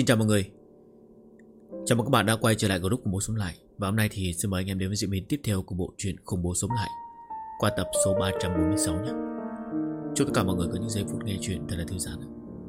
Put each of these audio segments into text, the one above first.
Xin chào mọi người. Chào mừng các bạn đã quay trở lại group Khủng Bố Sống Lại. Và hôm nay thì xin mời anh em đến với diễn biến tiếp theo của bộ truyện Khủng Bố Sống Lại qua tập số 346 nhé. Chúc tất cả mọi người có những giây phút nghe chuyện thật là thư giãn.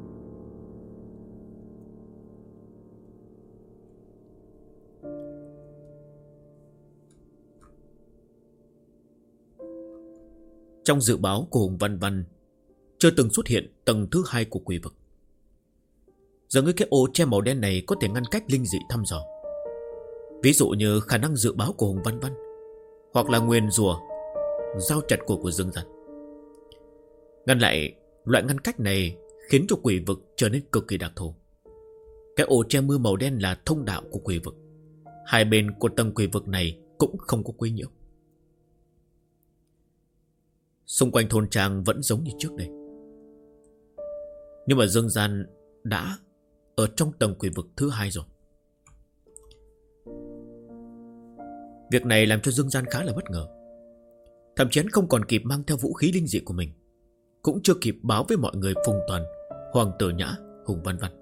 Trong dự báo của Hùng Văn Văn chưa từng xuất hiện tầng thứ 2 của quỷ vực. Dường như cái ô che màu đen này có thể ngăn cách linh dị thăm dò. Ví dụ như khả năng dự báo của Hùng Văn Văn, hoặc là nguyền rủa giao chặt cổ của Dương Gian. Ngăn lại loại ngăn cách này khiến cho quỷ vực trở nên cực kỳ đặc thù. Cái ô che mưa màu đen là thông đạo của quỷ vực. Hai bên của tầng quỷ vực này cũng không có quấy nhiễu. Xung quanh thôn trang vẫn giống như trước đây. Nhưng mà Dương Gian đã ở trong tầng quỷ vực thứ 2 rồi. Việc này làm cho Dương Gian khá là bất ngờ. Thậm chí hắn không còn kịp mang theo vũ khí linh dị của mình, cũng chưa kịp báo với mọi người Phùng Toàn, Hoàng Tử Nhã, Hùng Văn Văn.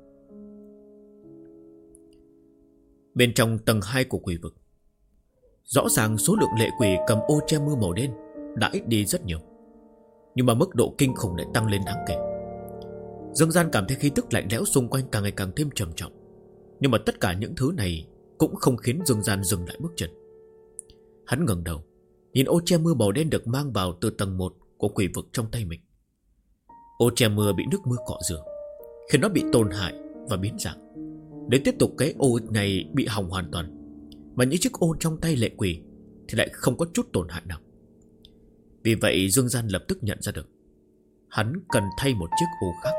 Bên trong tầng 2 của quỷ vực, rõ ràng số lượng lệ quỷ cầm ô che mưa màu đen đã ít đi rất nhiều, nhưng mà mức độ kinh khủng lại tăng lên đáng kể. Dương Gian cảm thấy khí tức lạnh lẽo xung quanh càng ngày càng thêm trầm trọng. Nhưng mà tất cả những thứ này cũng không khiến Dương Gian dừng lại bước chân. Hắn ngẩng đầu, nhìn ô che mưa màu đen được mang vào từ tầng 1 của quỷ vực trong tay mình. Ô che mưa bị nước mưa cọ rửa, khiến nó bị tổn hại và biến dạng. Để tiếp tục cái ô này bị hỏng hoàn toàn, mà những chiếc ô trong tay lệ quỷ thì lại không có chút tổn hại nào. Vì vậy Dương Gian lập tức nhận ra được hắn cần thay một chiếc ô khác.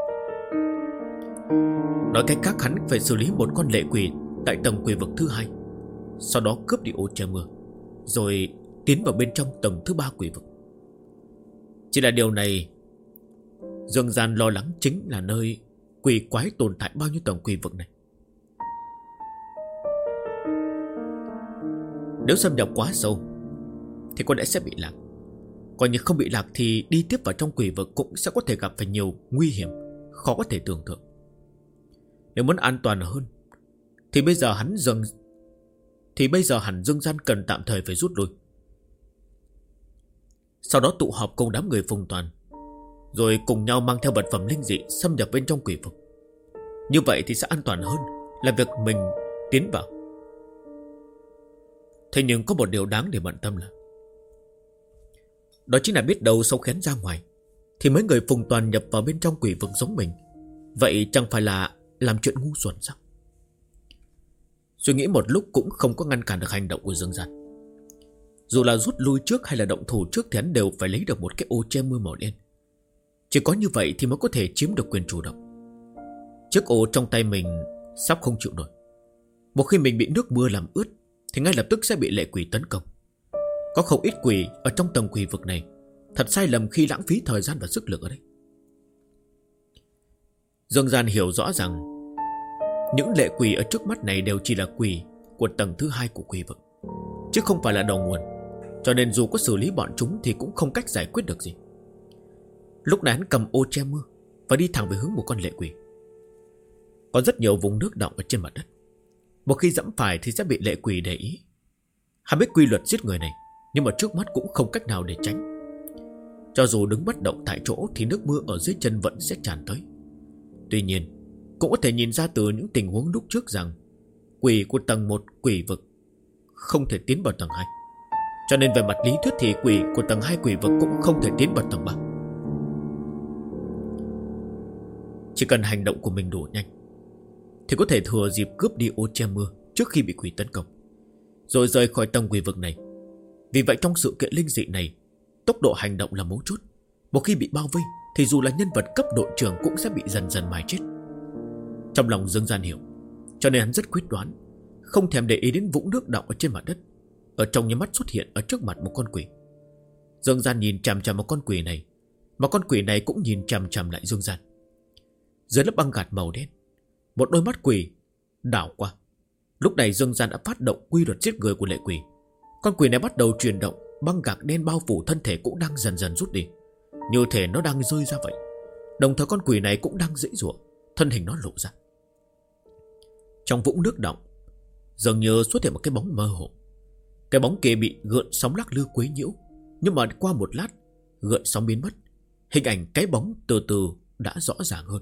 Nói cách khác, hắn phải xử lý một con lệ quỷ tại tầng quỷ vực thứ 2, sau đó cướp đi ô che mưa, rồi tiến vào bên trong tầng thứ 3 quỷ vực. Chỉ là điều này Dương Gian lo lắng chính là nơi quỷ quái tồn tại bao nhiêu tầng quỷ vực này. Nếu xâm nhập quá sâu thì có lẽ sẽ bị lạc. Còn như không bị lạc thì đi tiếp vào trong quỷ vực cũng sẽ có thể gặp phải nhiều nguy hiểm khó có thể tưởng tượng. Nếu muốn an toàn hơn thì bây giờ hẳn Dương Gian cần tạm thời phải rút lui. Sau đó tụ họp cùng đám người Phùng Toàn, rồi cùng nhau mang theo vật phẩm linh dị xâm nhập bên trong quỷ vực. Như vậy thì sẽ an toàn hơn là việc mình tiến vào. Thế nhưng có một điều đáng để bận tâm là, đó chính là biết đâu sau khi hắn ra ngoài thì mấy người Phùng Toàn nhập vào bên trong quỷ vực giống mình. Vậy chẳng phải là làm chuyện ngu xuẩn sao? Suy nghĩ một lúc cũng không có ngăn cản được hành động của Dương Gian. Dù là rút lui trước hay là động thủ trước thì hắn đều phải lấy được một cái ô che mưa màu đen. Chỉ có như vậy thì mới có thể chiếm được quyền chủ động. Chiếc ô trong tay mình sắp không chịu nổi. Một khi mình bị nước mưa làm ướt thì ngay lập tức sẽ bị lệ quỷ tấn công. Có không ít quỷ ở trong tầng quỷ vực này. Thật sai lầm khi lãng phí thời gian và sức lực ở đây. Dương Gian hiểu rõ rằng những lệ quỷ ở trước mắt này đều chỉ là quỷ của tầng thứ 2 của quỷ vực, chứ không phải là đầu nguồn. Cho nên dù có xử lý bọn chúng thì cũng không cách giải quyết được gì. Lúc này hắn cầm ô che mưa và đi thẳng về hướng một con lệ quỷ. Có rất nhiều vùng nước đọng ở trên mặt đất. Một khi dẫm phải thì sẽ bị lệ quỷ để ý. Hắn biết quy luật giết người này, nhưng mà trước mắt cũng không cách nào để tránh. Cho dù đứng bất động tại chỗ thì nước mưa ở dưới chân vẫn sẽ tràn tới. Tuy nhiên cũng có thể nhìn ra từ những tình huống lúc trước rằng quỷ của tầng 1 quỷ vực không thể tiến vào tầng 2. Cho nên về mặt lý thuyết thì quỷ của tầng 2 quỷ vực cũng không thể tiến vào tầng 3. Chỉ cần hành động của mình đủ nhanh thì có thể thừa dịp cướp đi ô che mưa trước khi bị quỷ tấn công, rồi rời khỏi tầng quỷ vực này. Vì vậy trong sự kiện linh dị này, tốc độ hành động là mấu chốt. Một khi bị bao vây thì dù là nhân vật cấp đội trưởng cũng sẽ bị dần dần mài chết. Trong lòng Dương Gian hiểu, cho nên hắn rất quyết đoán, không thèm để ý đến vũng nước đọng ở trên mặt đất. Ở trong nháy mắt xuất hiện ở trước mặt một con quỷ. Dương Gian nhìn chằm chằm vào con quỷ này, mà con quỷ này cũng nhìn chằm chằm lại Dương Gian. Dưới lớp băng gạc màu đen, một đôi mắt quỷ đảo qua. Lúc này Dương Gian đã phát động quy luật giết người của lệ quỷ. Con quỷ này bắt đầu chuyển động, băng gạc đen bao phủ thân thể cũng đang dần dần rút đi, như thể nó đang rơi ra vậy. Đồng thời con quỷ này cũng đang giãy giụa, thân hình nó lộ ra. Trong vũng nước đọng dường như xuất hiện một cái bóng mơ hồ. Cái bóng kia bị gợn sóng lắc lư quấy nhiễu, nhưng mà qua một lát gợn sóng biến mất. Hình ảnh cái bóng từ từ đã rõ ràng hơn.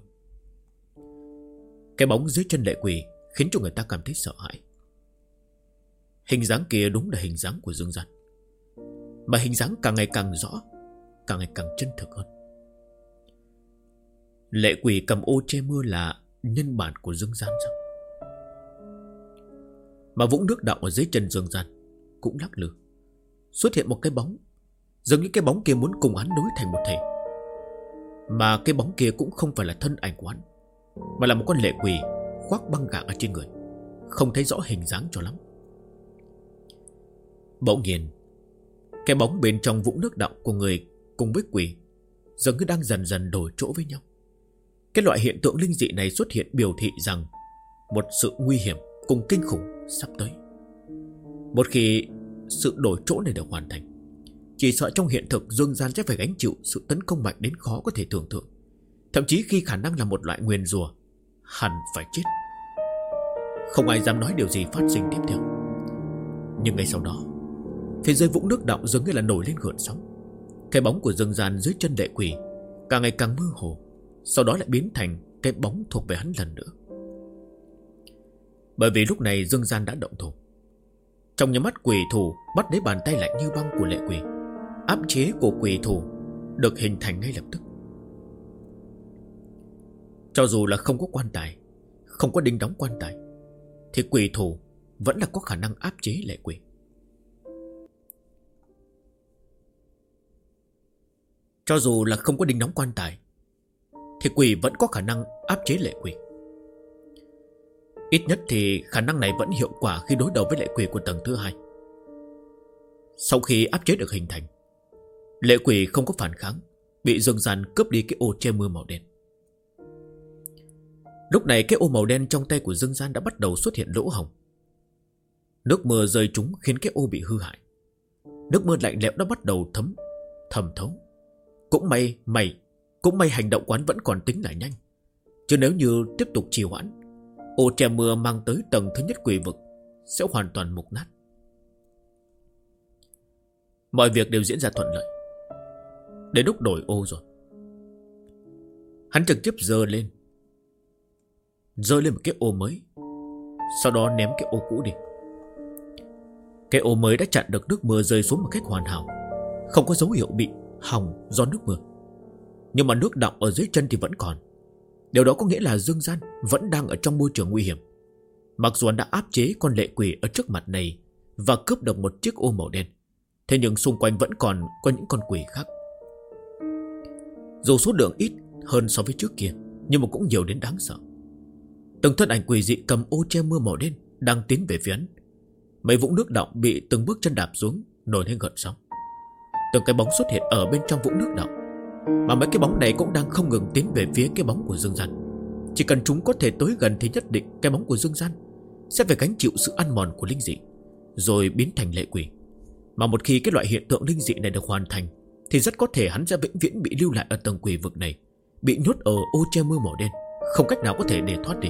Cái bóng dưới chân Lệ Quỷ khiến cho người ta cảm thấy sợ hãi. Hình dáng kia đúng là hình dáng của Dương Gian, mà hình dáng càng ngày càng rõ, càng ngày càng chân thực hơn. Lệ Quỷ cầm ô che mưa là nhân bản của Dương Gian sao? Mà vũng nước đọng ở dưới chân Dương Gian cũng lắc lư. Xuất hiện một cái bóng, giống như cái bóng kia muốn cùng hắn đối thành một thể. Mà cái bóng kia cũng không phải là thân ảnh của hắn, mà là một con lệ quỷ khoác băng gạc ở trên người, không thấy rõ hình dáng cho lắm. Bỗng nhiên, cái bóng bên trong vũng nước đọng của người cùng với quỷ dường như đang dần dần đổi chỗ với nhau. Cái loại hiện tượng linh dị này xuất hiện biểu thị rằng một sự nguy hiểm cùng kinh khủng sắp tới. Một khi sự đổi chỗ này được hoàn thành, chỉ sợ trong hiện thực Dương Gian sẽ phải gánh chịu sự tấn công mạnh đến khó có thể tưởng tượng. Thậm chí khi khả năng là một loại nguyền rủa, hẳn phải chết. Không ai dám nói điều gì phát sinh tiếp theo. Nhưng ngay sau đó, phía dưới vũng nước đọng dường như là nổi lên gợn sóng. Cái bóng của Dương Gian dưới chân Lệ Quỷ càng ngày càng mơ hồ, sau đó lại biến thành cái bóng thuộc về hắn lần nữa. Bởi vì lúc này Dương Gian đã động thủ. Trong nhắm mắt quỷ thủ bắt lấy bàn tay lạnh như băng của Lệ Quỷ. Áp chế của quỷ thủ được hình thành ngay lập tức. Cho dù là không có quan tài, không có đinh đóng quan tài, thì quỷ thủ vẫn là có khả năng áp chế Lệ Quỷ. Cho dù là không có đinh đóng quan tài, thì quỷ vẫn có khả năng áp chế Lệ Quỷ. Ít nhất thì khả năng này vẫn hiệu quả khi đối đầu với Lệ Quỷ của tầng thứ 2. Sau khi áp chế được hình thành, Lệ Quỷ không có phản kháng, bị Dương Gian cướp đi cái ô che mưa màu đen. Lúc này cái ô màu đen trong tay của Dương Gian đã bắt đầu xuất hiện lỗ hổng. Nước mưa rơi trúng khiến cái ô bị hư hại. Nước mưa lạnh lẽo đã bắt đầu thấm thấu. Cũng may hành động quán vẫn còn tính là nhanh. Chứ nếu như tiếp tục trì hoãn, ô che mưa mang tới tầng thứ nhất quỷ vực sẽ hoàn toàn mục nát. Mọi việc đều diễn ra thuận lợi. Đến lúc đổi ô rồi, hắn trực tiếp giơ lên một cái ô mới, sau đó ném cái ô cũ đi. Cái ô mới đã chặn được nước mưa rơi xuống một cách hoàn hảo, không có dấu hiệu bị hỏng do nước mưa. Nhưng mà nước đọng ở dưới chân thì vẫn còn. Điều đó có nghĩa là Dương Gian vẫn đang ở trong môi trường nguy hiểm. Mặc dù hắn đã áp chế con lệ quỷ ở trước mặt này và cướp được một chiếc ô màu đen, thế nhưng xung quanh vẫn còn có những con quỷ khác. Dù số lượng ít hơn so với trước kia, nhưng mà cũng nhiều đến đáng sợ. Từng thân ảnh quỷ dị cầm ô che mưa màu đen đang tiến về phía hắn. Mấy vũng nước đọng bị từng bước chân đạp xuống, nổi lên gợn sóng. Từng cái bóng xuất hiện ở bên trong vũng nước đọng, mà mấy cái bóng này cũng đang không ngừng tiến về phía cái bóng của Dương Gian. Chỉ cần chúng có thể tới gần thì nhất định cái bóng của Dương Gian sẽ phải gánh chịu sự ăn mòn của linh dị, rồi biến thành lệ quỷ. Mà một khi cái loại hiện tượng linh dị này được hoàn thành, thì rất có thể hắn sẽ vĩnh viễn bị lưu lại ở tầng quỷ vực này, bị nhốt ở ô che mưa màu đen, không cách nào có thể để thoát đi.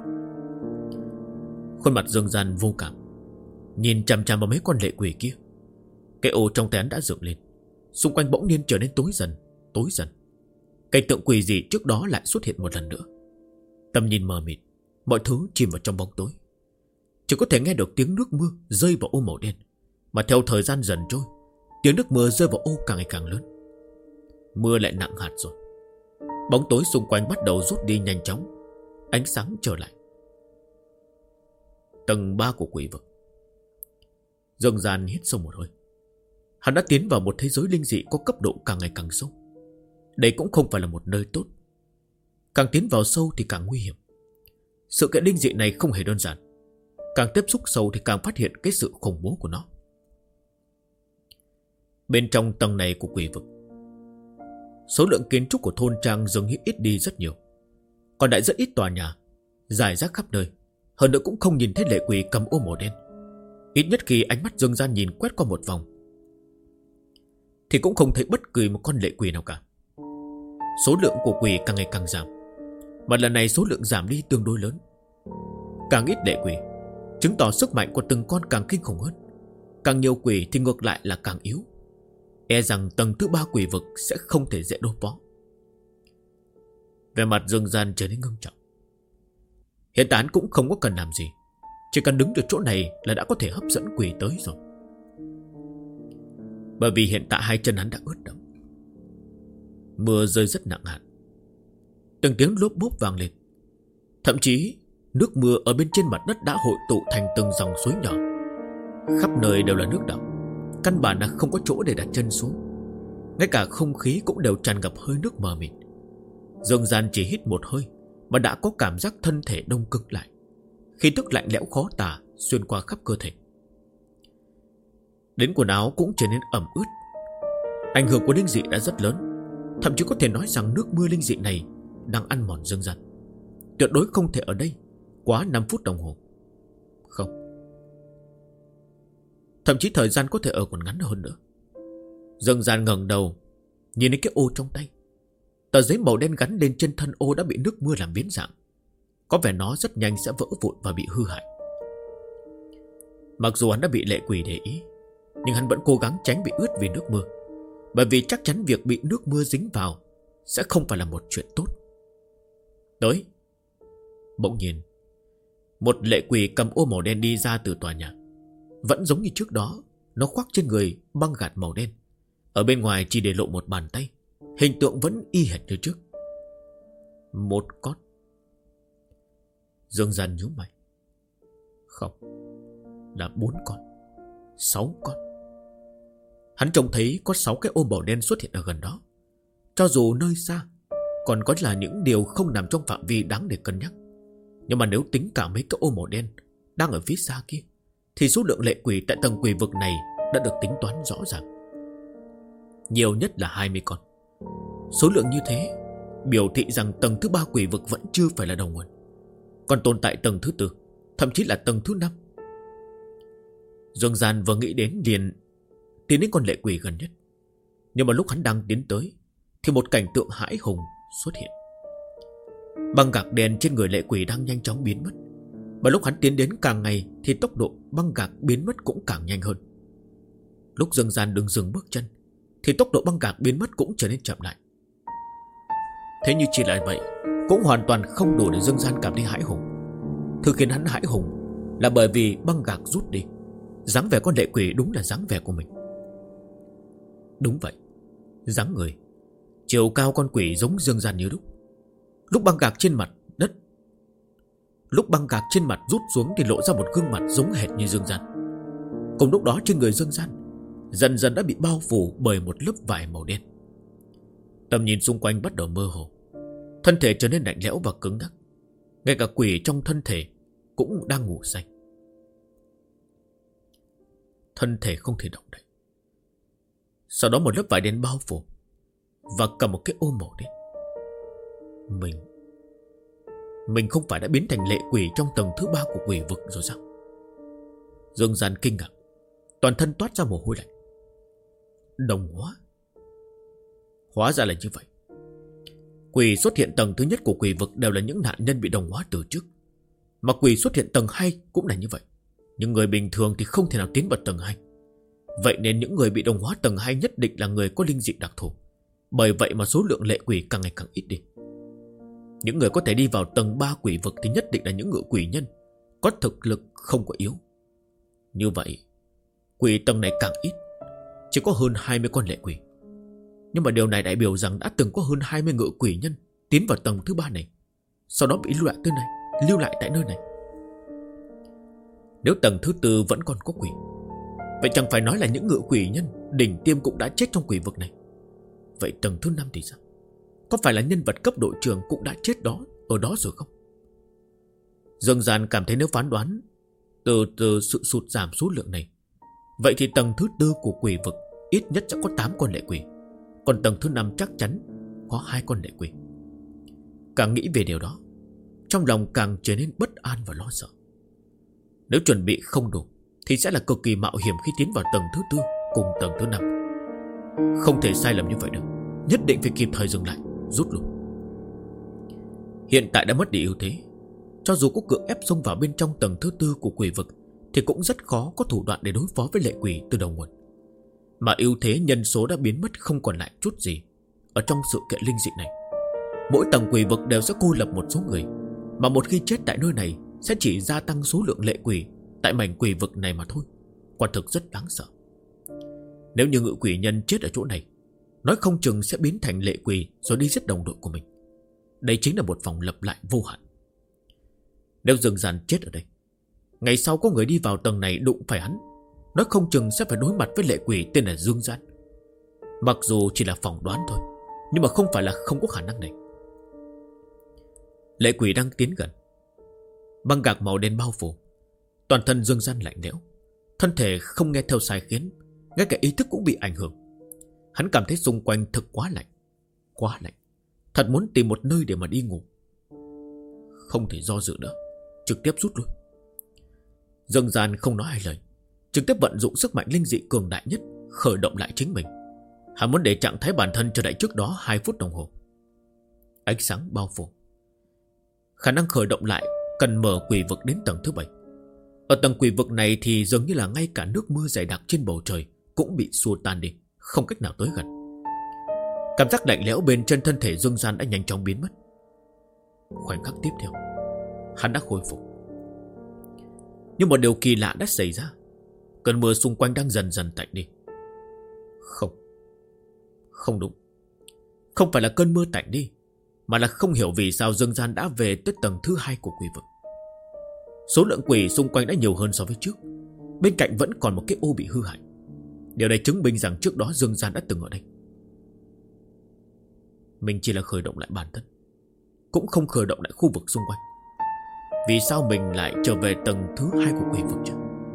Khuôn mặt Dương Gian vô cảm, nhìn chằm chằm vào mấy con lệ quỷ kia. Cái ô trong tay hắn đã dựng lên, xung quanh bỗng nhiên trở nên tối dần. Cảnh tượng quỷ dị trước đó lại xuất hiện một lần nữa. Tầm nhìn mờ mịt, mọi thứ chìm vào trong bóng tối. Chỉ có thể nghe được tiếng nước mưa rơi vào ô màu đen. Mà theo thời gian dần trôi, tiếng nước mưa rơi vào ô càng ngày càng lớn. Mưa lại nặng hạt rồi. Bóng tối xung quanh bắt đầu rút đi nhanh chóng, ánh sáng trở lại. Tầng 3 của quỷ vực. Dương Gian hít sâu một hơi. Hắn đã tiến vào một thế giới linh dị có cấp độ càng ngày càng sâu. Đây cũng không phải là một nơi tốt. Càng tiến vào sâu thì càng nguy hiểm. Sự kiện linh dị này không hề đơn giản. Càng tiếp xúc sâu thì càng phát hiện cái sự khủng bố của nó. Bên trong tầng này của quỷ vực, số lượng kiến trúc của thôn trang dường như ít đi rất nhiều. Còn lại rất ít tòa nhà rải rác khắp nơi. Hơn nữa cũng không nhìn thấy lệ quỷ cầm ô màu đen. Ít nhất khi ánh mắt Dương Gian nhìn quét qua một vòng thì cũng không thấy bất kỳ một con lệ quỷ nào cả. Số lượng của quỷ càng ngày càng giảm, mà lần này số lượng giảm đi tương đối lớn. Càng ít lệ quỷ, chứng tỏ sức mạnh của từng con càng kinh khủng hơn. Càng nhiều quỷ thì ngược lại là càng yếu. E rằng tầng thứ 3 quỷ vực sẽ không thể dễ đối phó. Về mặt Dương Gian trở nên ngưng trọng. Hiện tại hắn cũng không có cần làm gì, chỉ cần đứng ở chỗ này là đã có thể hấp dẫn quỷ tới rồi. Bởi vì hiện tại hai chân hắn đã ướt đẫm. Mưa rơi rất nặng hạt. Từng tiếng lốp bốp vang lên. Thậm chí nước mưa ở bên trên mặt đất đã hội tụ thành từng dòng suối nhỏ. Khắp nơi đều là nước đọng, căn bản là không có chỗ để đặt chân xuống. Ngay cả không khí cũng đều tràn ngập hơi nước mờ mịt. Dương Gian chỉ hít một hơi mà đã có cảm giác thân thể đông cứng lại. Khí tức lạnh lẽo khó tả xuyên qua khắp cơ thể. Đến quần áo cũng trở nên ẩm ướt. Ảnh hưởng của linh dị đã rất lớn. Thậm chí có thể nói rằng nước mưa linh dị này đang ăn mòn Dương Gian. Tuyệt đối không thể ở đây quá 5 phút đồng hồ. Không, thậm chí thời gian có thể ở còn ngắn hơn nữa. Dương Gian ngẩng đầu nhìn đến cái ô trong tay. Tờ giấy màu đen gắn lên trên thân ô đã bị nước mưa làm biến dạng. Có vẻ nó rất nhanh sẽ vỡ vụn và bị hư hại. Mặc dù hắn đã bị lệ quỷ để ý, nhưng hắn vẫn cố gắng tránh bị ướt vì nước mưa. Bởi vì chắc chắn việc bị nước mưa dính vào sẽ không phải là một chuyện tốt. Tới. Bỗng nhiên, một lệ quỷ cầm ô màu đen đi ra từ tòa nhà. Vẫn giống như trước đó, nó khoác trên người băng gạt màu đen. Ở bên ngoài chỉ để lộ một bàn tay. Hình tượng vẫn y hệt như trước. Một con. Dương Gian nhíu mày. Không, là 4 con, 6 con. Hắn trông thấy có 6 cái ô màu đen xuất hiện ở gần đó. Cho dù nơi xa còn có là những điều không nằm trong phạm vi đáng để cân nhắc, nhưng mà nếu tính cả mấy cái ô màu đen đang ở phía xa kia, thì số lượng lệ quỷ tại tầng quỷ vực này đã được tính toán rõ ràng. Nhiều nhất là 20 con. Số lượng như thế biểu thị rằng tầng thứ 3 quỷ vực vẫn chưa phải là đầu nguồn, còn tồn tại tầng thứ 4, thậm chí là tầng thứ 5. Dương Gian vừa nghĩ đến liền tiến đến con lệ quỷ gần nhất. Nhưng mà lúc hắn đang tiến tới thì một cảnh tượng hãi hùng xuất hiện. Băng gạc đen trên người lệ quỷ đang nhanh chóng biến mất. Và lúc hắn tiến đến càng ngày thì tốc độ băng gạc biến mất cũng càng nhanh hơn. Lúc Dương Gian đứng dừng bước chân thì tốc độ băng gạc biến mất cũng trở nên chậm lại. Thế như chỉ là vậy cũng hoàn toàn không đủ để Dương Gian cảm thấy hãi hùng. Thứ khiến hắn hãi hùng là bởi vì băng gạc rút đi. Dáng vẻ con lệ quỷ đúng là dáng vẻ của mình. Đúng vậy, dáng người, chiều cao con quỷ giống Dương Gian như lúc. Lúc băng gạc trên mặt đất, lúc băng gạc trên mặt rút xuống thì lộ ra một gương mặt giống hệt như Dương Gian. Cùng lúc đó trên người Dương Gian dần dần đã bị bao phủ bởi một lớp vải màu đen. Tầm nhìn xung quanh bắt đầu mơ hồ. Thân thể trở nên lạnh lẽo và cứng ngắc. Ngay cả quỷ trong thân thể cũng đang ngủ say. Thân thể không thể động đậy. Sau đó một lớp vải đen bao phủ và cầm một cái ô màu đen. Mình không phải đã biến thành lệ quỷ trong tầng thứ 3 của quỷ vực rồi sao? Dương Gian kinh ngạc, toàn thân toát ra mồ hôi lạnh. Đồng hóa. Hóa ra là như vậy. Quỷ xuất hiện tầng thứ nhất của quỷ vực đều là những nạn nhân bị đồng hóa từ trước. Mà quỷ xuất hiện tầng 2 cũng là như vậy. Nhưng người bình thường thì không thể nào tiến vào tầng 2. Vậy nên những người bị đồng hóa tầng 2 nhất định là người có linh dị đặc thù. Bởi vậy mà số lượng lệ quỷ càng ngày càng ít đi. Những người có thể đi vào tầng 3 quỷ vực thì nhất định là những ngự quỷ nhân có thực lực không có yếu. Như vậy quỷ tầng này càng ít, chỉ có hơn 20 con lệ quỷ. Nhưng mà điều này đại biểu rằng đã từng có hơn 20 ngự quỷ nhân tiến vào tầng thứ 3 này, sau đó bị lưu lại tại nơi này. Nếu tầng thứ 4 vẫn còn có quỷ, vậy chẳng phải nói là những ngự quỷ nhân đỉnh tiêm cũng đã chết trong quỷ vực này. Vậy tầng thứ 5 thì sao? Có phải là nhân vật cấp đội trưởng cũng đã chết ở đó rồi không? Dương Gian cảm thấy nếu phán đoán từ sự sụt giảm số lượng này, vậy thì tầng thứ 4 của quỷ vực ít nhất sẽ có 8 con lệ quỷ. Còn tầng thứ 5 chắc chắn có 2 con lệ quỷ. Càng nghĩ về điều đó, trong lòng càng trở nên bất an và lo sợ. Nếu chuẩn bị không đủ thì sẽ là cực kỳ mạo hiểm khi tiến vào tầng thứ 4 cùng tầng thứ 5. Không thể sai lầm như vậy được. Nhất định phải kịp thời dừng lại, rút lui. Hiện tại đã mất đi ưu thế. cho dù có cưỡng ép xông vào bên trong tầng thứ tư của quỷ vực thì cũng rất khó có thủ đoạn để đối phó với lệ quỷ từ đầu nguồn. Mà ưu thế nhân số đã biến mất không còn lại chút gì ở trong sự kiện linh dị này. Mỗi tầng quỷ vực đều sẽ cô lập một số người, mà một khi chết tại nơi này sẽ chỉ gia tăng số lượng lệ quỷ tại mảnh quỷ vực này mà thôi. Quả thực rất đáng sợ. Nếu như ngự quỷ nhân chết ở chỗ này, nói không chừng sẽ biến thành lệ quỷ rồi đi giết đồng đội của mình. Đây chính là một vòng lặp lại vô hạn. Nếu Dương Gian chết ở đây, ngày sau có người đi vào tầng này đụng phải hắn, nói không chừng sẽ phải đối mặt với lệ quỷ tên là Dương Gian. Mặc dù chỉ là phỏng đoán thôi, nhưng mà không phải là không có khả năng này. Lệ quỷ đang tiến gần. Băng gạc màu đen bao phủ, toàn thân Dương Gian lạnh lẽo, thân thể không nghe theo sai khiến, ngay cả ý thức cũng bị ảnh hưởng. Hắn cảm thấy xung quanh thật quá lạnh. Quá lạnh. Thật muốn tìm một nơi để mà đi ngủ. Không thể do dự nữa, trực tiếp rút lui. Dương Gian không nói hai lời, trực tiếp vận dụng sức mạnh linh dị cường đại nhất, khởi động lại chính mình. Hắn muốn để trạng thái bản thân trở lại trước đó 2 phút đồng hồ. Ánh sáng bao phủ. Khả năng khởi động lại cần mở quỷ vực đến tầng thứ 7. Ở tầng quỷ vực này thì dường như là ngay cả nước mưa dày đặc trên bầu trời cũng bị xua tan đi, không cách nào tới gần. Cảm giác lạnh lẽo bên trên thân thể Dương Gian đã nhanh chóng biến mất. Khoảnh khắc tiếp theo, hắn đã khôi phục. Nhưng một điều kỳ lạ đã xảy ra. Cơn mưa xung quanh đang dần dần tạnh đi. Không đúng. Không phải là cơn mưa tạnh đi, mà là không hiểu vì sao Dương Gian đã về tới tầng thứ 2 của quỷ vực. Số lượng quỷ xung quanh đã nhiều hơn so với trước. Bên cạnh vẫn còn một cái ô bị hư hại. Điều này chứng minh rằng trước đó Dương Gian đã từng ở đây. Mình chỉ là khởi động lại bản thân, cũng không khởi động lại khu vực xung quanh. Vì sao mình lại trở về tầng thứ 2 của quỷ vực chứ?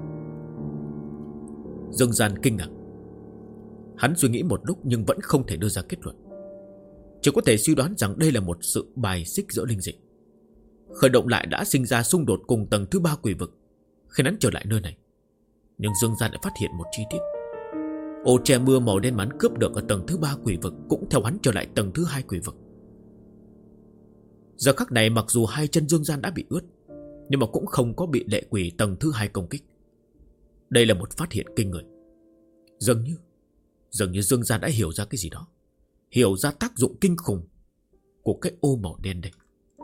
Dương Gian kinh ngạc. Hắn suy nghĩ một lúc nhưng vẫn không thể đưa ra kết luận. Chỉ có thể suy đoán rằng đây là một sự bài xích giữa linh dị. Khởi động lại đã sinh ra xung đột cùng tầng thứ 3 quỷ vực, khiến hắn trở lại nơi này. Nhưng Dương Gian đã phát hiện một chi tiết. Ô che mưa màu đen hắn cướp được ở tầng thứ 3 quỷ vực cũng theo hắn trở lại tầng thứ 2 quỷ vực. Giờ khắc này mặc dù hai chân Dương Gian đã bị ướt, nhưng mà cũng không có bị lệ quỷ tầng thứ 2 công kích. Đây là một phát hiện kinh người. Dường như Dương Gian đã hiểu ra cái gì đó, hiểu ra tác dụng kinh khủng của cái ô màu đen đây.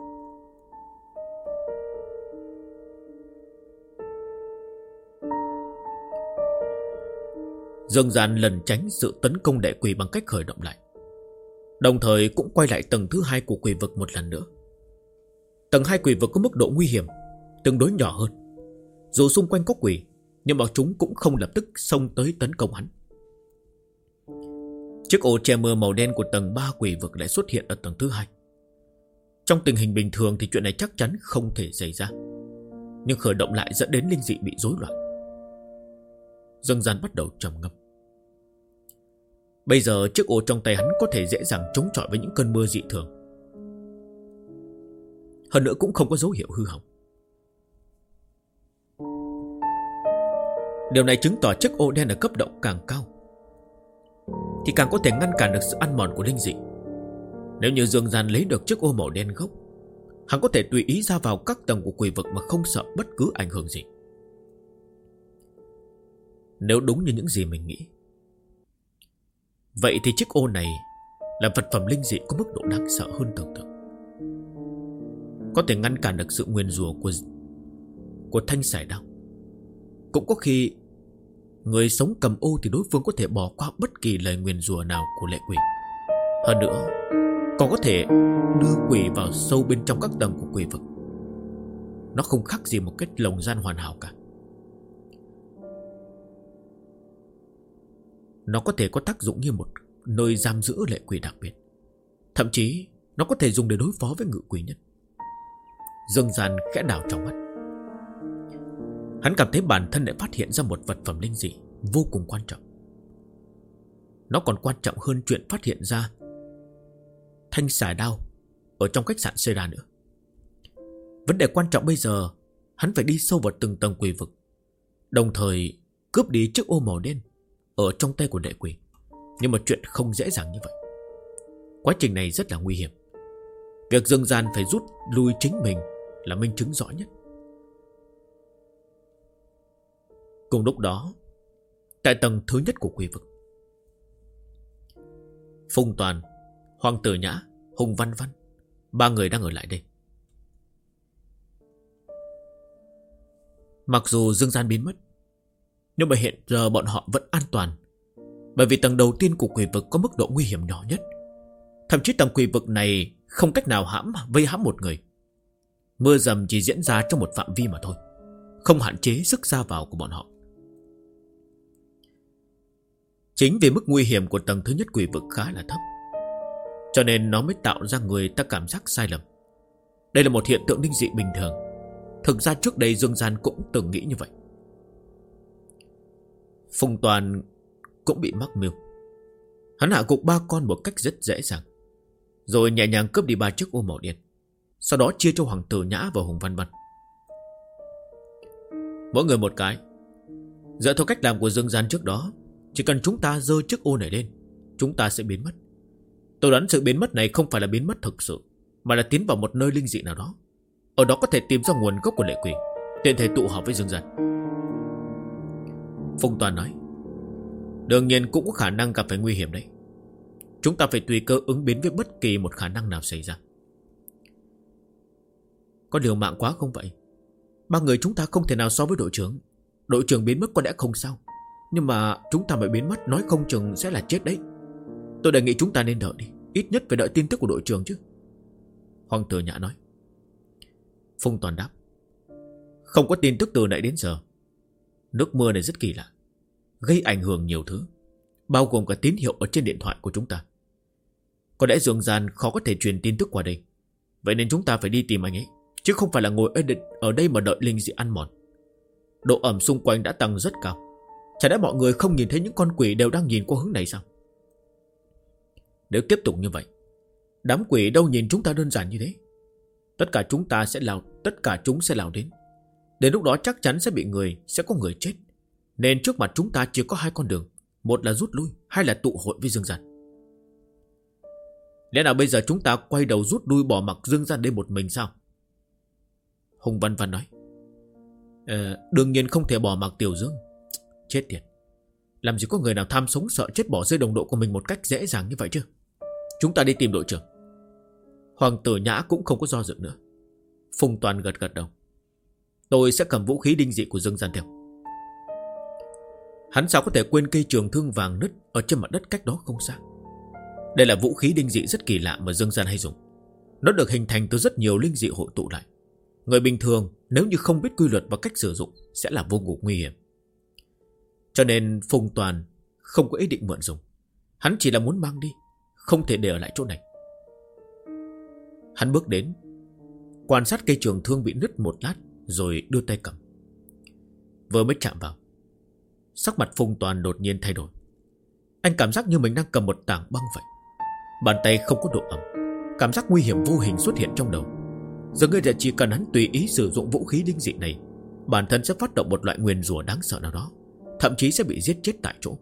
Dương Gian lần tránh sự tấn công lệ quỷ bằng cách khởi động lại, đồng thời cũng quay lại tầng thứ 2 của quỷ vực một lần nữa. Tầng 2 quỷ vực có mức độ nguy hiểm tương đối nhỏ hơn. Dù xung quanh có quỷ, nhưng mà chúng cũng không lập tức xông tới tấn công hắn. Chiếc ô che mưa màu đen của tầng 3 quỷ vực lại xuất hiện ở tầng thứ 2. Trong tình hình bình thường thì chuyện này chắc chắn không thể xảy ra, nhưng khởi động lại dẫn đến linh dị bị rối loạn. Dương Gian bắt đầu trầm ngâm. Bây giờ chiếc ô trong tay hắn có thể dễ dàng chống chọi với những cơn mưa dị thường. Hơn nữa cũng không có dấu hiệu hư hỏng. Điều này chứng tỏ chiếc ô đen ở cấp độ càng cao thì càng có thể ngăn cản được sự ăn mòn của linh dị. Nếu như Dương Gian lấy được chiếc ô màu đen gốc, hắn có thể tùy ý ra vào các tầng của quỷ vực mà không sợ bất cứ ảnh hưởng gì. Nếu đúng như những gì mình nghĩ, vậy thì chiếc ô này là vật phẩm linh dị có mức độ đáng sợ hơn tưởng tượng. Có thể ngăn cản được sự nguyền rủa của thanh sải đao. Cũng có khi người sống cầm ô thì đối phương có thể bỏ qua bất kỳ lời nguyền rủa nào của lệ quỷ. Hơn nữa còn có thể đưa quỷ vào sâu bên trong các tầng của quỷ vực. Nó không khác gì một cái lồng gian hoàn hảo cả. Nó có thể có tác dụng như một nơi giam giữ lệ quỷ đặc biệt. Thậm chí nó có thể dùng để đối phó với ngự quỷ nhân. Dương Gian khẽ đảo trong mắt. Hắn cảm thấy bản thân lại phát hiện ra một vật phẩm linh dị vô cùng quan trọng. Nó còn quan trọng hơn chuyện phát hiện ra thanh xà đao ở trong khách sạn Sera nữa. Vấn đề quan trọng bây giờ, hắn phải đi sâu vào từng tầng quỷ vực, đồng thời cướp đi chiếc ô màu đen ở trong tay của lệ quỷ. Nhưng mà chuyện không dễ dàng như vậy. Quá trình này rất là nguy hiểm. Việc Dương Gian phải rút lui chính mình là minh chứng rõ nhất. Cùng lúc đó, tại tầng thứ nhất của quỷ vực, Phùng Toàn, Hoàng Tử Nhã, Hùng Văn Văn, ba người đang ở lại đây. Mặc dù Dương Gian biến mất, nhưng mà hiện giờ bọn họ vẫn an toàn, bởi vì tầng đầu tiên của quỷ vực có mức độ nguy hiểm nhỏ nhất. Thậm chí tầng quỷ vực này không cách nào vây hãm một người. Mưa dầm chỉ diễn ra trong một phạm vi mà thôi, không hạn chế sức ra vào của bọn họ. Chính vì mức nguy hiểm của tầng thứ nhất quỷ vực khá là thấp, cho nên nó mới tạo ra người ta cảm giác sai lầm. Đây là một hiện tượng linh dị bình thường. Thực ra trước đây Dương Gian cũng từng nghĩ như vậy. Phùng Toàn cũng bị mắc mưu. Hắn hạ gục 3 con một cách rất dễ dàng, rồi nhẹ nhàng cướp đi 3 chiếc ô màu đen, sau đó chia cho Hoàng Tử Nhã và Hùng Văn Văn. Mỗi người một cái. Dựa theo cách làm của Dương Gian trước đó, chỉ cần chúng ta giơ chiếc ô này lên, chúng ta sẽ biến mất. Tôi đoán sự biến mất này không phải là biến mất thực sự, mà là tiến vào một nơi linh dị nào đó. Ở đó có thể tìm ra nguồn gốc của lệ quỷ, tiện thể tụ họp với Dương Gian. Phùng Toàn nói, đương nhiên cũng có khả năng gặp phải nguy hiểm đấy. Chúng ta phải tùy cơ ứng biến với bất kỳ một khả năng nào xảy ra. Có liều mạng quá không vậy? 3 người chúng ta không thể nào so với đội trưởng. Đội trưởng biến mất có lẽ không sao, nhưng mà chúng ta mà biến mất nói không chừng sẽ là chết đấy. Tôi đề nghị chúng ta nên đợi đi, ít nhất phải đợi tin tức của đội trưởng chứ. Hoàng Tử Nhã nói. Phùng Toàn đáp, không có tin tức từ nãy đến giờ. Nước mưa này rất kỳ lạ, gây ảnh hưởng nhiều thứ, bao gồm cả tín hiệu ở trên điện thoại của chúng ta. Có lẽ Dương Gian khó có thể truyền tin tức qua đây, vậy nên chúng ta phải đi tìm anh ấy, chứ không phải là ngồi ở đây mà đợi linh dị ăn mòn. Độ ẩm xung quanh đã tăng rất cao. Chả lẽ mọi người không nhìn thấy những con quỷ đều đang nhìn qua hướng này sao? Nếu tiếp tục như vậy, đám quỷ đâu nhìn chúng ta đơn giản như thế. Tất cả chúng sẽ lao đến. Đến lúc đó chắc chắn sẽ có người chết. Nên trước mặt chúng ta chỉ có 2 con đường, một là rút lui, hai là tụ hội với Dương Gian. Lẽ nào bây giờ chúng ta quay đầu rút lui bỏ mặc Dương Gian đây một mình sao? Hùng Văn Văn nói. Đương nhiên không thể bỏ mặc Tiểu Dương. Chết tiệt, làm gì có người nào tham sống sợ chết bỏ rơi đồng đội của mình một cách dễ dàng như vậy chứ. Chúng ta đi tìm đội trưởng. Hoàng Tử Nhã cũng không có do dự nữa. Phùng Toàn gật gật đầu. Tôi sẽ cầm vũ khí đinh dị của Dương Gian theo. Hắn sao có thể quên cây trường thương vàng nứt ở trên mặt đất cách đó không xa. Đây là vũ khí đinh dị rất kỳ lạ mà Dương Gian hay dùng. Nó được hình thành từ rất nhiều linh dị hội tụ lại. Người bình thường nếu như không biết quy luật và cách sử dụng sẽ là vô cùng nguy hiểm. Cho nên Phùng Toàn không có ý định mượn dùng. Hắn chỉ là muốn mang đi, không thể để ở lại chỗ này. Hắn bước đến, quan sát cây trường thương bị nứt một lát, rồi đưa tay cầm. Vừa mới chạm vào, sắc mặt Phùng Toàn đột nhiên thay đổi. Anh cảm giác như mình đang cầm một tảng băng vậy. Bàn tay không có độ ẩm. Cảm giác nguy hiểm vô hình xuất hiện trong đầu. Giờ người đã chỉ cần hắn tùy ý sử dụng vũ khí đinh dị này, bản thân sẽ phát động một loại nguyền rủa đáng sợ nào đó, thậm chí sẽ bị giết chết tại chỗ.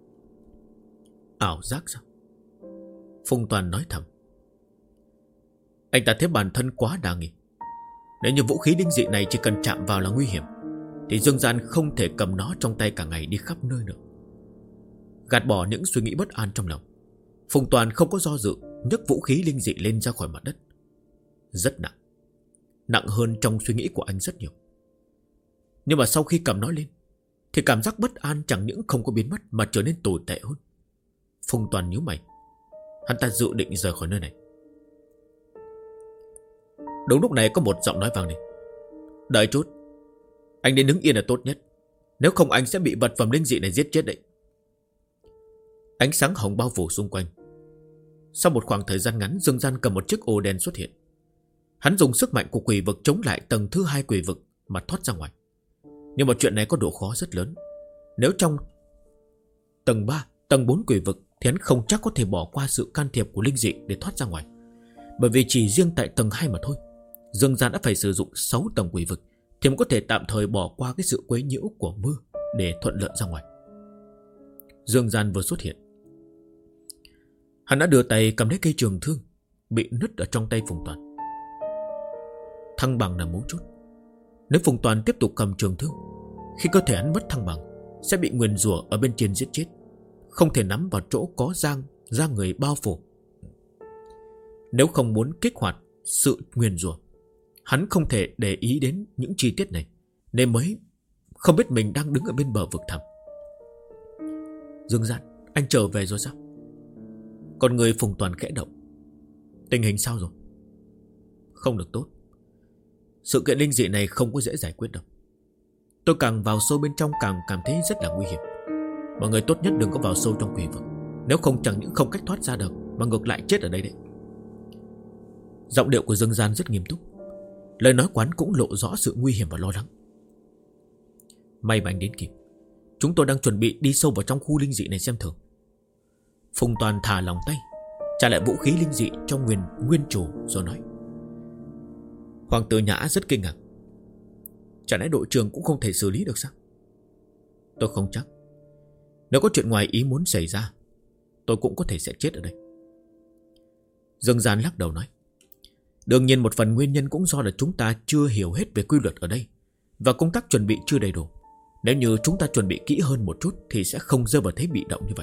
Ảo giác sao? Phùng Toàn nói thầm. Anh ta thấy bản thân quá đa nghi. Nếu như vũ khí đinh dị này chỉ cần chạm vào là nguy hiểm, thì Dương Gian không thể cầm nó trong tay cả ngày đi khắp nơi nữa. Gạt bỏ những suy nghĩ bất an trong lòng, Phùng Toàn không có do dự, nhấc vũ khí linh dị lên ra khỏi mặt đất. Rất nặng, nặng hơn trong suy nghĩ của anh rất nhiều. Nhưng mà sau khi cầm nó lên, thì cảm giác bất an chẳng những không có biến mất mà trở nên tồi tệ hơn. Phùng Toàn nhíu mày. Hắn ta dự định rời khỏi nơi này. Đúng lúc này có một giọng nói vang lên. Đợi chút, anh nên đứng yên là tốt nhất, nếu không anh sẽ bị vật phẩm linh dị này giết chết đấy. Ánh sáng hồng bao phủ xung quanh. Sau một khoảng thời gian ngắn, Dương Gian cầm một chiếc ô đen xuất hiện. Hắn dùng sức mạnh của quỷ vực chống lại tầng thứ 2 quỷ vực mà thoát ra ngoài. Nhưng mà chuyện này có độ khó rất lớn. Nếu trong tầng 3, tầng 4 quỷ vực thì hắn không chắc có thể bỏ qua sự can thiệp của linh dị để thoát ra ngoài. Bởi vì chỉ riêng tại tầng 2 mà thôi, Dương Gian đã phải sử dụng 6 tầng quỷ vực thì mới có thể tạm thời bỏ qua cái sự quấy nhiễu của mưa để thuận lợi ra ngoài. Dương Gian vừa xuất hiện, hắn đã đưa tay cầm lấy cây trường thương bị nứt ở trong tay Phùng Toàn. Thăng bằng là mấu chốt. Nếu Phùng Toàn tiếp tục cầm trường thương, khi cơ thể hắn mất thăng bằng, sẽ bị nguyền rủa ở bên trên giết chết, không thể nắm vào chỗ có da người bao phủ. Nếu không muốn kích hoạt sự nguyền rủa, hắn không thể để ý đến những chi tiết này, nên mới không biết mình đang đứng ở bên bờ vực thẳm. Dương Gian, anh trở về rồi sao? Con người Phùng Toàn khẽ động. Tình hình sao rồi? Không được tốt. Sự kiện linh dị này không có dễ giải quyết đâu. Tôi càng vào sâu bên trong càng cảm thấy rất là nguy hiểm. Mọi người tốt nhất đừng có vào sâu trong quỷ vực, nếu không chẳng những không cách thoát ra được, mà ngược lại chết ở đây đấy. Giọng điệu của Dương Gian rất nghiêm túc. Lời nói quán cũng lộ rõ sự nguy hiểm và lo lắng. May mà anh đến kịp. Chúng tôi đang chuẩn bị đi sâu vào trong khu linh dị này xem thử. Phùng Toàn thả lòng tay, trả lại vũ khí linh dị cho nguyên chủ rồi nói. Hoàng tử Nhã rất kinh ngạc. Chả lẽ đội trưởng cũng không thể xử lý được sao? Tôi không chắc. Nếu có chuyện ngoài ý muốn xảy ra, tôi cũng có thể sẽ chết ở đây. Dương Gian lắc đầu nói. Đương nhiên một phần nguyên nhân cũng do là chúng ta chưa hiểu hết về quy luật ở đây, và công tác chuẩn bị chưa đầy đủ. Nếu như chúng ta chuẩn bị kỹ hơn một chút thì sẽ không rơi vào thế bị động như vậy.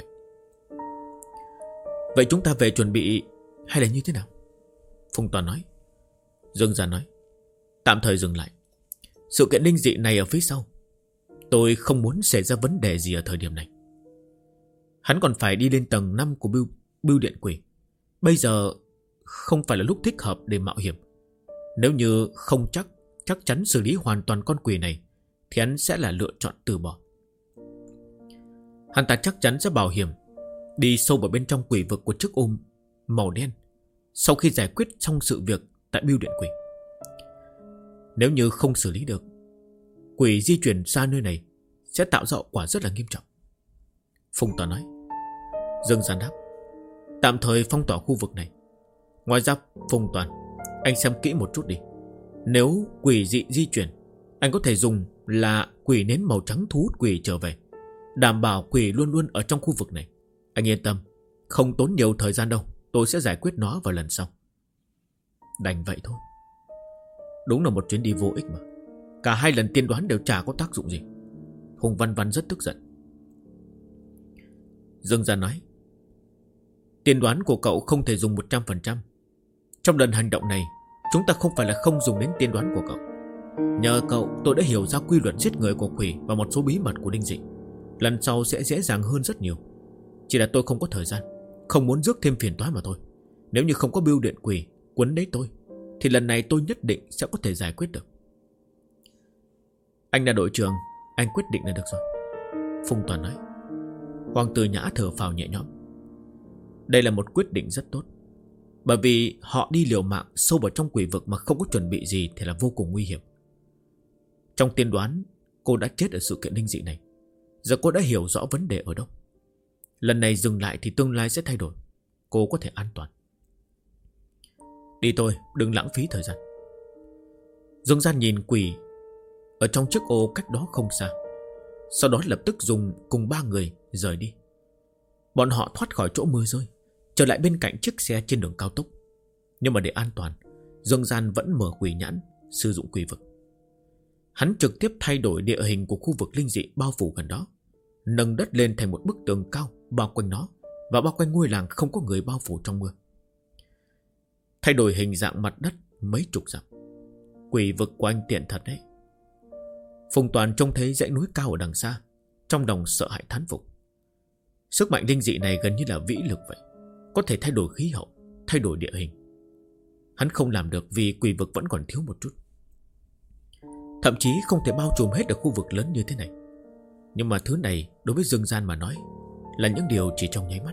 Vậy chúng ta về chuẩn bị hay là như thế nào? Phùng Toàn nói. Dương Gian nói. Tạm thời dừng lại. Sự kiện linh dị này ở phía sau, tôi không muốn xảy ra vấn đề gì ở thời điểm này. Hắn còn phải đi lên tầng 5 của bưu điện quỷ. Bây giờ không phải là lúc thích hợp để mạo hiểm. Nếu như không chắc chắn xử lý hoàn toàn con quỷ này, thì hắn sẽ là lựa chọn từ bỏ. Hắn ta chắc chắn sẽ bảo hiểm đi sâu vào bên trong quỷ vực của chiếc ôm màu đen sau khi giải quyết xong sự việc tại bưu điện quỷ. Nếu như không xử lý được, quỷ di chuyển xa nơi này sẽ tạo ra hậu quả rất là nghiêm trọng. Phùng Toàn nói. Dương Gian đáp. Tạm thời phong tỏa khu vực này. Ngoài ra Phùng Toàn, anh xem kỹ một chút đi. Nếu quỷ dị di chuyển, anh có thể dùng là quỷ nến màu trắng thu hút quỷ trở về, đảm bảo quỷ luôn luôn ở trong khu vực này. Anh yên tâm, không tốn nhiều thời gian đâu. Tôi sẽ giải quyết nó vào lần sau. Đành vậy thôi. Đúng là một chuyến đi vô ích mà. Cả hai lần tiên đoán đều chả có tác dụng gì. Hùng Văn Văn rất tức giận. Dương Gian nói. Tiên đoán của cậu không thể dùng 100%. Trong lần hành động này, chúng ta không phải là không dùng đến tiên đoán của cậu. Nhờ cậu tôi đã hiểu ra quy luật giết người của quỷ và một số bí mật của linh dị. Lần sau sẽ dễ dàng hơn rất nhiều. Chỉ là tôi không có thời gian, không muốn rước thêm phiền toái mà thôi. Nếu như không có bưu điện quỷ quấn lấy tôi, thì lần này tôi nhất định sẽ có thể giải quyết được. Anh là đội trưởng, anh quyết định là được rồi. Phùng Toàn nói. Hoàng tử Nhã thở phào nhẹ nhõm. Đây là một quyết định rất tốt. Bởi vì họ đi liều mạng sâu vào trong quỷ vực mà không có chuẩn bị gì thì là vô cùng nguy hiểm. Trong tiên đoán, cô đã chết ở sự kiện linh dị này. Giờ cô đã hiểu rõ vấn đề ở đâu. Lần này dừng lại thì tương lai sẽ thay đổi. Cô có thể an toàn. Đi thôi, đừng lãng phí thời gian. Dương Gian nhìn quỷ ở trong chiếc ô cách đó không xa, sau đó lập tức dùng cùng 3 người rời đi. Bọn họ thoát khỏi chỗ mưa rơi, trở lại bên cạnh chiếc xe trên đường cao tốc. Nhưng mà để an toàn, Dương Gian vẫn mở quỷ nhãn, sử dụng quỷ vực. Hắn trực tiếp thay đổi địa hình của khu vực linh dị bao phủ gần đó, nâng đất lên thành một bức tường cao bao quanh nó, và bao quanh ngôi làng không có người bao phủ trong mưa. Thay đổi hình dạng mặt đất mấy chục dặm. Quỷ vực của anh tiện thật đấy. Phùng Toàn trông thấy dãy núi cao ở đằng xa, trong lòng sợ hãi thán phục. Sức mạnh linh dị này gần như là vĩ lực vậy, có thể thay đổi khí hậu, thay đổi địa hình. Hắn không làm được vì quỷ vực vẫn còn thiếu một chút. Thậm chí không thể bao trùm hết được khu vực lớn như thế này. Nhưng mà thứ này đối với Dương Gian mà nói là những điều chỉ trong nháy mắt.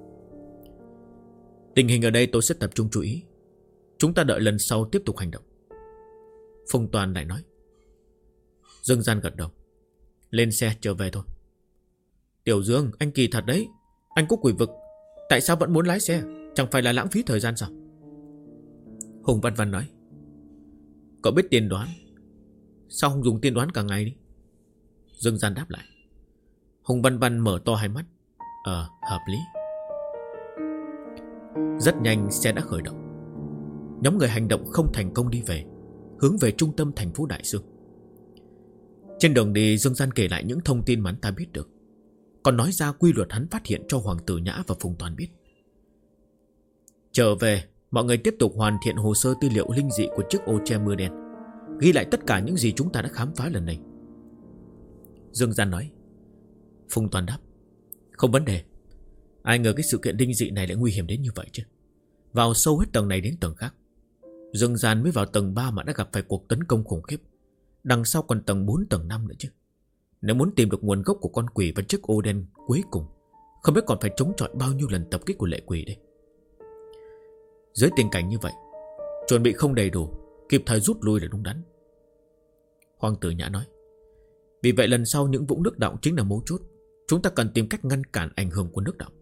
Tình hình ở đây tôi sẽ tập trung chú ý. Chúng ta đợi lần sau tiếp tục hành động. Phùng Toàn lại nói. Dương Gian gật đầu. Lên xe trở về thôi. Tiểu Dương, anh kỳ thật đấy. Anh có quỷ vực, tại sao vẫn muốn lái xe? Chẳng phải là lãng phí thời gian sao? Hùng Văn Văn nói. Cậu biết tiên đoán, sao không dùng tiên đoán cả ngày đi? Dương Gian đáp lại. Hùng Văn Văn mở to hai mắt. Hợp lý. Rất nhanh xe đã khởi động. Nhóm người hành động không thành công đi về, hướng về trung tâm thành phố Đại Dương. Trên đường đi, Dương Gian kể lại những thông tin mà hắn ta biết được, còn nói ra quy luật hắn phát hiện cho Hoàng Tử Nhã và Phùng Toàn biết. Trở về, mọi người tiếp tục hoàn thiện hồ sơ tư liệu linh dị của chiếc ô che mưa đen, ghi lại tất cả những gì chúng ta đã khám phá lần này. Dương Gian nói. Phùng Toàn đáp. Không vấn đề. Ai ngờ cái sự kiện linh dị này lại nguy hiểm đến như vậy chứ. Vào sâu hết tầng này đến tầng khác. Dương Gian mới vào tầng 3 mà đã gặp phải cuộc tấn công khủng khiếp. Đằng sau còn tầng 4, tầng 5 nữa chứ. Nếu muốn tìm được nguồn gốc của con quỷ và chiếc ô đen cuối cùng, không biết còn phải chống chọi bao nhiêu lần tập kích của lệ quỷ đây. Dưới tình cảnh như vậy, chuẩn bị không đầy đủ, kịp thời rút lui là đúng đắn. Hoàng Tử Nhã nói. Vì vậy lần sau những vũng nước đọng chính là mấu chốt. Chúng ta cần tìm cách ngăn cản ảnh hưởng của nước đọng.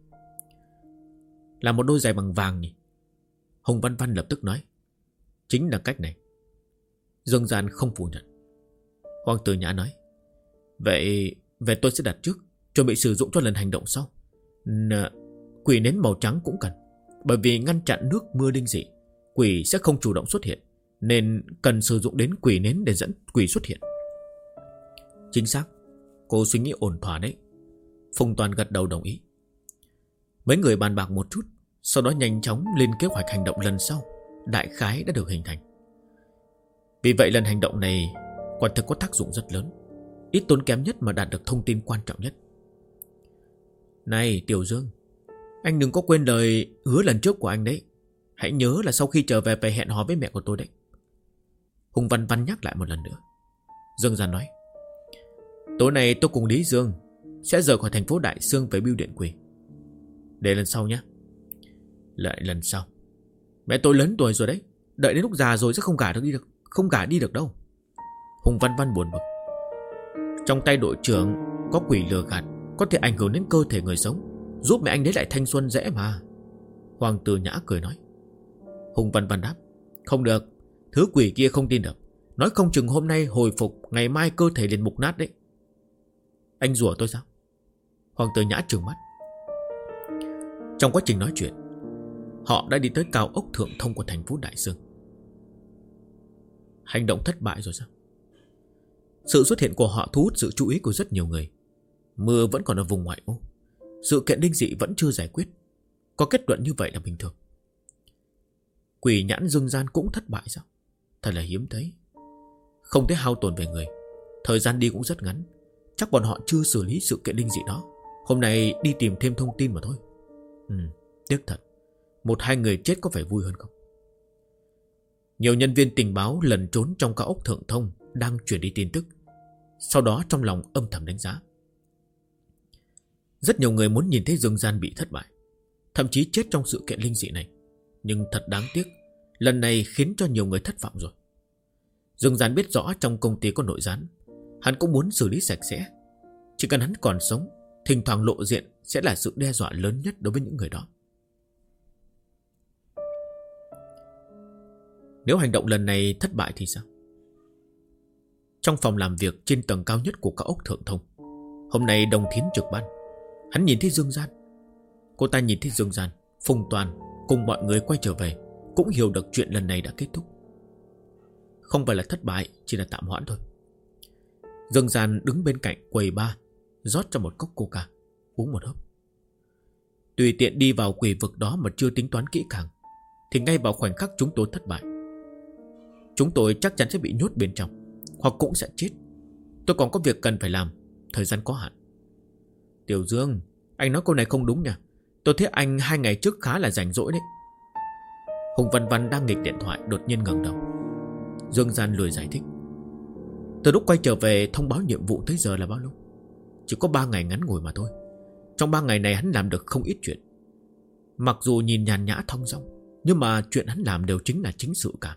Là một đôi giày bằng vàng nhỉ? Hùng Văn Văn lập tức nói. Chính là cách này. Dương Gian không phủ nhận. Hoàng Tử Nhã nói. Vậy tôi sẽ đặt trước, chuẩn bị sử dụng cho lần hành động sau. Quỷ nến màu trắng cũng cần. Bởi vì ngăn chặn nước mưa linh dị, quỷ sẽ không chủ động xuất hiện, nên cần sử dụng đến quỷ nến để dẫn quỷ xuất hiện. Chính xác. Cô suy nghĩ ổn thỏa đấy. Phùng Toàn gật đầu đồng ý. Mấy người bàn bạc một chút, sau đó nhanh chóng lên kế hoạch hành động lần sau. Đại khái đã được hình thành. Vì vậy lần hành động này quả thực có tác dụng rất lớn, ít tốn kém nhất mà đạt được thông tin quan trọng nhất. Này Tiểu Dương, anh đừng có quên lời hứa lần trước của anh đấy. Hãy nhớ là sau khi trở về phải hẹn hò với mẹ của tôi đấy. Hùng Văn Văn nhắc lại một lần nữa. Dương Gian nói. Tối nay tôi cùng Lý Dương sẽ rời khỏi thành phố Đại Dương về Bưu Điện Quỷ. Để lần sau nhé. Lại lần sau. Mẹ tôi lớn tuổi rồi đấy, đợi đến lúc già rồi sẽ không gả đi được đâu. Hùng Văn Văn buồn bực. Trong tay đội trưởng có quỷ lừa gạt, có thể ảnh hưởng đến cơ thể người sống. Giúp mẹ anh lấy lại thanh xuân dễ mà. Hoàng Tử Nhã cười nói. Hùng Văn Văn đáp. Không được, thứ quỷ kia không tin được. Nói không chừng hôm nay hồi phục, ngày mai cơ thể liền mục nát đấy. Anh rủa tôi sao? Hoàng Tử Nhã trừng mắt. Trong quá trình nói chuyện, họ đã đi tới cao ốc thượng thông của thành phố Đại Dương. Hành động thất bại rồi sao? Sự xuất hiện của họ thu hút sự chú ý của rất nhiều người. Mưa vẫn còn ở vùng ngoại ô, sự kiện linh dị vẫn chưa giải quyết. Có kết luận như vậy là bình thường. Quỷ nhãn Dương Gian cũng thất bại sao? Thật là hiếm thấy. Không thấy hao tổn về người. Thời gian đi cũng rất ngắn. Chắc bọn họ chưa xử lý sự kiện linh dị đó. Hôm nay đi tìm thêm thông tin mà thôi. Tiếc thật. 1-2 người chết có phải vui hơn không? Nhiều nhân viên tình báo lẩn trốn trong cao ốc thượng thông đang truyền đi tin tức. Sau đó trong lòng âm thầm đánh giá. Rất nhiều người muốn nhìn thấy Dương Gian bị thất bại, thậm chí chết trong sự kiện linh dị này. Nhưng thật đáng tiếc, lần này khiến cho nhiều người thất vọng rồi. Dương Gian biết rõ trong công ty có nội gián, hắn cũng muốn xử lý sạch sẽ. Chỉ cần hắn còn sống, thỉnh thoảng lộ diện sẽ là sự đe dọa lớn nhất đối với những người đó. Nếu hành động lần này thất bại thì sao? Trong phòng làm việc trên tầng cao nhất của cao ốc thượng thông, hôm nay Đồng Thiến trực ban. Hắn nhìn thấy Dương Gian. Cô ta nhìn thấy Dương Gian, Phùng Toàn cùng mọi người quay trở về, cũng hiểu được chuyện lần này đã kết thúc. Không phải là thất bại, chỉ là tạm hoãn thôi. Dương Gian đứng bên cạnh quầy bar, rót cho một cốc coca, uống một hớp. Tùy tiện đi vào quỷ vực đó mà chưa tính toán kỹ càng, thì ngay vào khoảnh khắc chúng tôi thất bại, chúng tôi chắc chắn sẽ bị nhốt bên trong, hoặc cũng sẽ chết. Tôi còn có việc cần phải làm, thời gian có hạn. Tiểu Dương, anh nói câu này không đúng nha. Tôi thấy anh 2 ngày trước khá là rảnh rỗi đấy. Hùng Văn Văn đang nghịch điện thoại đột nhiên ngẩng đầu. Dương Gian lười giải thích. Từ lúc quay trở về thông báo nhiệm vụ tới giờ là bao lâu? Chỉ có 3 ngày ngắn ngủi mà thôi. Trong 3 ngày này hắn làm được không ít chuyện. Mặc dù nhìn nhàn nhã thong dong, nhưng mà chuyện hắn làm đều chính là chính sự cả.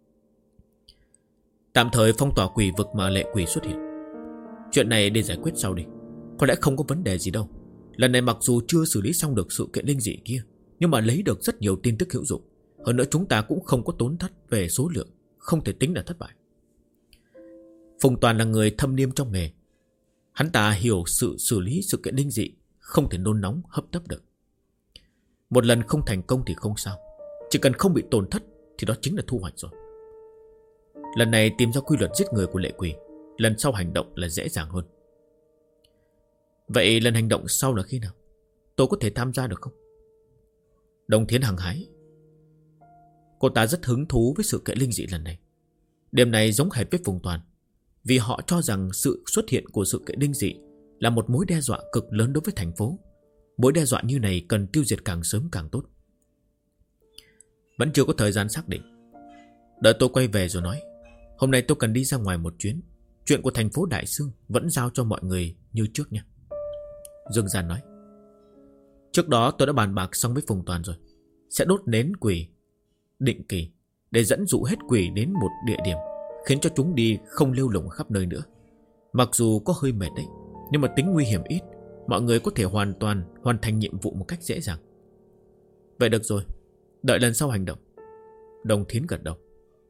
Tạm thời phong tỏa quỷ vực mà lệ quỷ xuất hiện. Chuyện này để giải quyết sau đi. Có lẽ không có vấn đề gì đâu. Lần này mặc dù chưa xử lý xong được sự kiện linh dị kia, nhưng mà lấy được rất nhiều tin tức hữu dụng. Hơn nữa chúng ta cũng không có tổn thất về số lượng, không thể tính là thất bại. Phùng Toàn là người thâm niêm trong nghề. Hắn ta hiểu sự xử lý sự kiện linh dị không thể nôn nóng hấp tấp được. Một lần không thành công thì không sao, chỉ cần không bị tổn thất thì đó chính là thu hoạch rồi. Lần này tìm ra quy luật giết người của lệ quỷ, lần sau hành động là dễ dàng hơn. Vậy lần hành động sau là khi nào? Tôi có thể tham gia được không? Đồng Thiến hăng hái. Cô ta rất hứng thú với sự kiện linh dị lần này. Điểm này giống hệt với Phùng Toàn, vì họ cho rằng sự xuất hiện của sự kiện linh dị là một mối đe dọa cực lớn đối với thành phố. Mối đe dọa như này cần tiêu diệt càng sớm càng tốt. Vẫn chưa có thời gian xác định. Đợi tôi quay về rồi nói. Hôm nay tôi cần đi ra ngoài một chuyến. Chuyện của thành phố Đại Sương vẫn giao cho mọi người như trước nha. Dương Gian nói. Trước đó tôi đã bàn bạc xong với Phùng Toàn rồi. Sẽ đốt nến quỷ định kỳ để dẫn dụ hết quỷ đến một địa điểm, khiến cho chúng đi không lêu lổng khắp nơi nữa. Mặc dù có hơi mệt đấy, nhưng mà tính nguy hiểm ít, mọi người có thể hoàn thành nhiệm vụ một cách dễ dàng. Vậy được rồi, đợi lần sau hành động. Đồng Thiến gật đầu.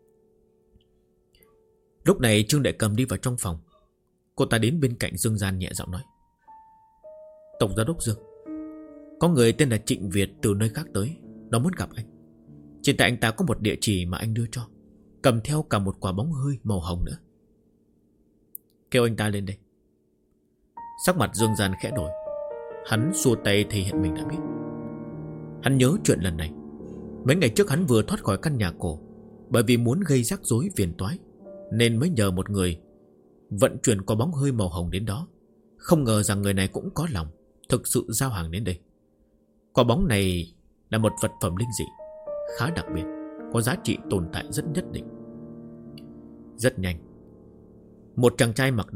Lúc này Trương Đại Cầm đi vào trong phòng. Cô ta đến bên cạnh Dương Gian nhẹ giọng nói. Tổng giám đốc Dương, có người tên là Trịnh Việt từ nơi khác tới. Nó muốn gặp anh. Trên tay anh ta có một địa chỉ mà anh đưa cho, cầm theo cả một quả bóng hơi màu hồng nữa. Kêu anh ta lên đây. Sắc mặt Dương Gian khẽ đổi. Hắn xua tay thể hiện mình đã biết. Hắn nhớ chuyện lần này. Mấy ngày trước hắn vừa thoát khỏi căn nhà cổ, bởi vì muốn gây rắc rối phiền toái nên mới nhờ một người vận chuyển quả bóng hơi màu hồng đến đó. Không ngờ rằng người này cũng có lòng thực sự giao hàng đến đây. Quả bóng này là một vật phẩm linh dị khá đặc biệt, có giá trị tồn tại rất nhất định. Rất nhanh, một chàng trai mặc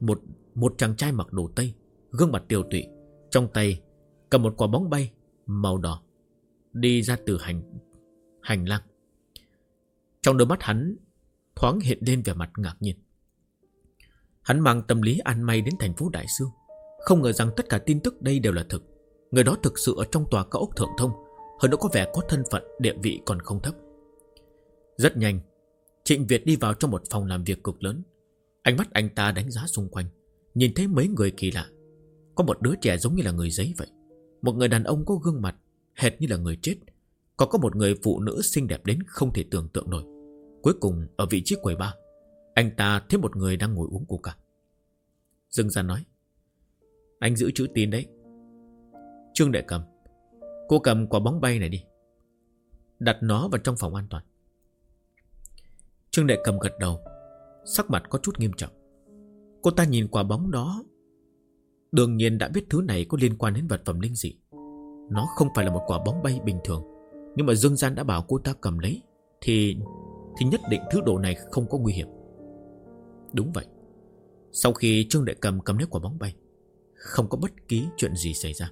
đồ Tây, gương mặt tiều tụy, trong tay cầm một quả bóng bay màu đỏ đi ra từ hành lang. Trong đôi mắt hắn thoáng hiện lên vẻ mặt ngạc nhiên. Hắn mang tâm lý ăn may đến thành phố Đại Sương, không ngờ rằng tất cả tin tức đây đều là thực. Người đó thực sự ở trong tòa cao ốc Thượng Thông, hơn nữa có vẻ có thân phận địa vị còn không thấp. Rất nhanh, Trịnh Việt đi vào trong một phòng làm việc cực lớn. Ánh mắt anh ta đánh giá xung quanh, nhìn thấy mấy người kỳ lạ. Có một đứa trẻ giống như là người giấy vậy, một người đàn ông có gương mặt hệt như là người chết, còn có một người phụ nữ xinh đẹp đến không thể tưởng tượng nổi. Cuối cùng ở vị trí quầy bar, anh ta thấy một người đang ngồi uống coca. Dương Gian nói. Anh giữ chữ tín đấy. Trương Đại Cầm, cô cầm quả bóng bay này đi, đặt nó vào trong phòng an toàn. Trương Đại Cầm gật đầu, sắc mặt có chút nghiêm trọng. Cô ta nhìn quả bóng đó, đương nhiên đã biết thứ này có liên quan đến vật phẩm linh dị. Nó không phải là một quả bóng bay bình thường, nhưng mà Dương Gian đã bảo cô ta cầm lấy thì nhất định thứ đồ này không có nguy hiểm. Đúng vậy. Sau khi Trương Đại Cầm cầm lấy quả bóng bay, không có bất kỳ chuyện gì xảy ra.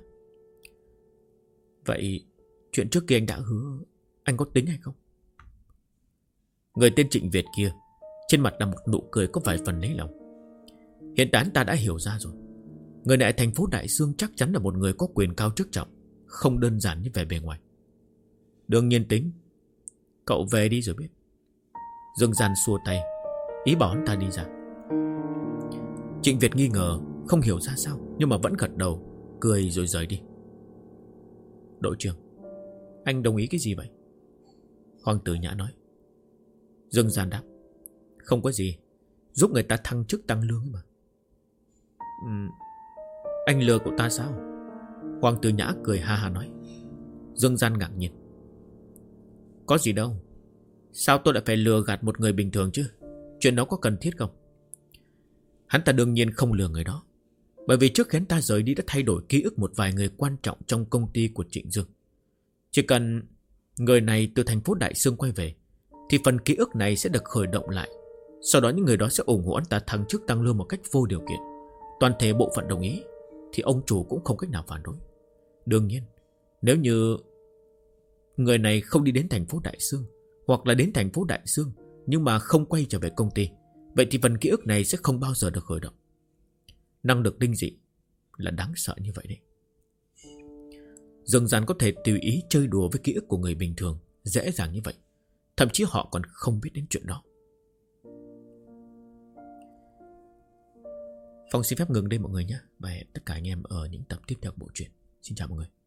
Vậy chuyện trước kia anh đã hứa, anh có tính hay không? Người tên Trịnh Việt kia trên mặt là một nụ cười có vài phần lấy lòng. Hiện tại ta đã hiểu ra rồi. Người này thành phố Đại Sương chắc chắn là một người có quyền cao chức trọng, không đơn giản như vẻ bề ngoài. Đương nhiên tính. Cậu về đi rồi biết. Dương Gian xua tay, ý bảo hắn ta đi ra. Trịnh Việt nghi ngờ, không hiểu ra sao, nhưng mà vẫn gật đầu, cười rồi rời đi. Đội trưởng, anh đồng ý cái gì vậy? Hoàng Tử Nhã nói. Dương Gian đáp. Không có gì, giúp người ta thăng chức tăng lương mà. Anh lừa cậu ta sao? Hoàng Tử Nhã cười ha ha nói. Dương Gian ngạc nhiên. Có gì đâu, sao tôi lại phải lừa gạt một người bình thường chứ? Chuyện đó có cần thiết không? Hắn ta đương nhiên không lừa người đó, bởi vì trước khi hắn ta rời đi đã thay đổi ký ức một vài người quan trọng trong công ty của Trịnh Dương. Chỉ cần người này từ thành phố Đại Sương quay về thì phần ký ức này sẽ được khởi động lại. Sau đó những người đó sẽ ủng hộ hắn ta thăng chức tăng lương một cách vô điều kiện. Toàn thể bộ phận đồng ý thì ông chủ cũng không cách nào phản đối. Đương nhiên, nếu như người này không đi đến thành phố Đại Sương, hoặc là đến thành phố Đại Sương nhưng mà không quay trở về công ty, vậy thì phần ký ức này sẽ không bao giờ được khởi động. Năng lực linh dị là đáng sợ như vậy đấy. Dương Gian có thể tùy ý chơi đùa với ký ức của người bình thường dễ dàng như vậy. Thậm chí họ còn không biết đến chuyện đó. Phong xin phép ngừng đây mọi người nhé. Và hẹn tất cả anh em ở những tập tiếp theo của bộ truyện. Xin chào mọi người.